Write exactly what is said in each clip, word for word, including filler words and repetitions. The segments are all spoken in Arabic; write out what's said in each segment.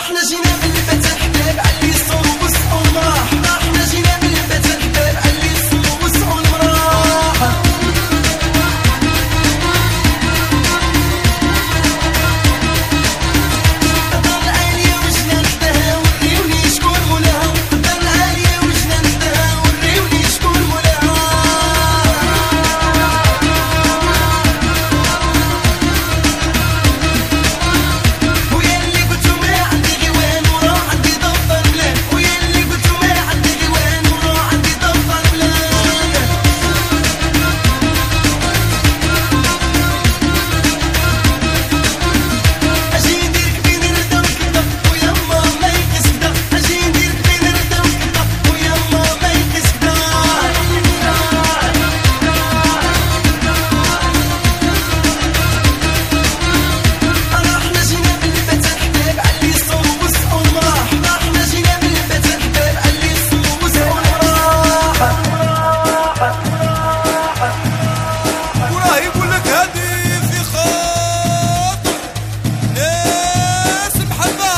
احنا جينا بالبيت الحباب علي الصوم وسعوا المراح. احنا جينا بالبيت الحباب علي الصوم وسعوا المراح. الدار العالية وجنا نحداها وريوني شكون مولاها. الدار العالية وجنا نحداها وريوني شكون مولاها. ويا اللي قلتو ما عندي غيوان وراه عندي ضفر بلاد. ويا اللي قلتو ما عندي غيوان وراه عندي ضفر بلاد. اجي نديرك بين ردا وكدا ويما ما يقيس كدا. اجي نديرك بين ردا وكدا ويما ما يقيس كدا. احنا جينا بالبيت الحباب علي الصوم وسعوا المراح. احنا جينا بالبيت الحباب علي الصوم وسعوا المراح. وراه يقول لك هادي في خاطر ناس محبة.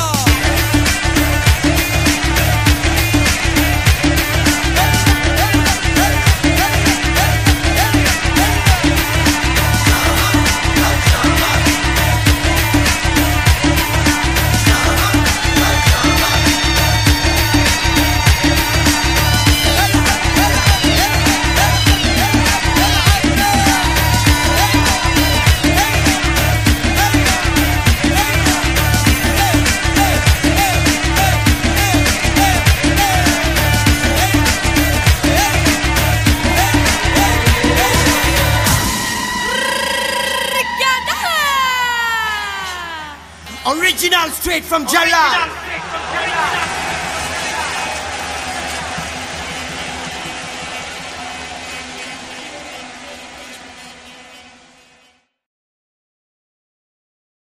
Original straight from Jalal.